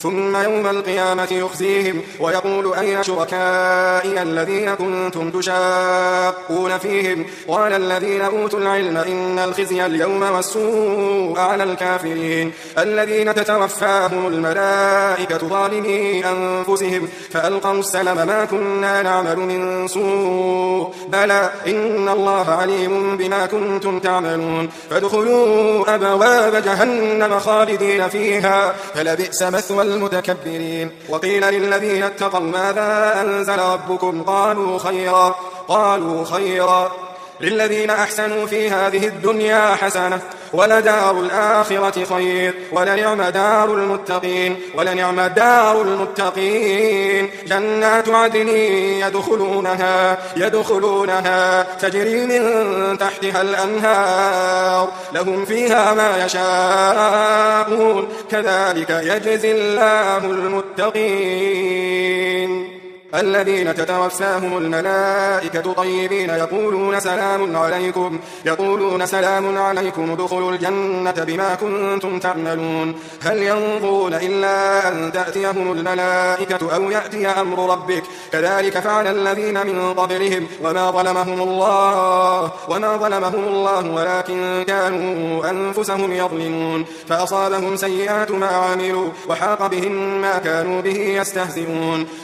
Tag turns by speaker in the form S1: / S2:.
S1: ثم يوم القيامة يخزيهم ويقول أين شركائي الذين كنتم تشاقون فيهم قال الذين أوتوا العلم إن الخزي اليوم والسوء على الكافرين الذين تتوفاهم الملائكة ظالمي أنفسهم فألقوا السلم ما كنا نعمل من سوء بلى إن الله عليم بما كنتم تعملون فادخلوا أبواب جهنم خالدين فيها فلبئس مثوى المتكبرين وقيل للذين اتقوا ماذا أنزل ربكم قالوا خيرا للذين أحسنوا في هذه الدنيا حسنة ولدار الآخرة خير ولنعم دار المتقين جنات عدن يدخلونها تجري من تحتها الأنهار لهم فيها ما يشاءون كذلك يجزي الله المتقين الذين تتوفاهم الملائكة طيبين يقولون سلام عليكم ادخلوا الجنة بما كنتم تعملون هل ينظرون إلا أن تأتيهم الملائكة أو يأتي أمر ربك كذلك فعل الذين من قبلهم وما ظلمهم الله ولكن كانوا أنفسهم يظلمون فأصابهم سيئات ما عملوا وحاق بهم ما كانوا به يستهزئون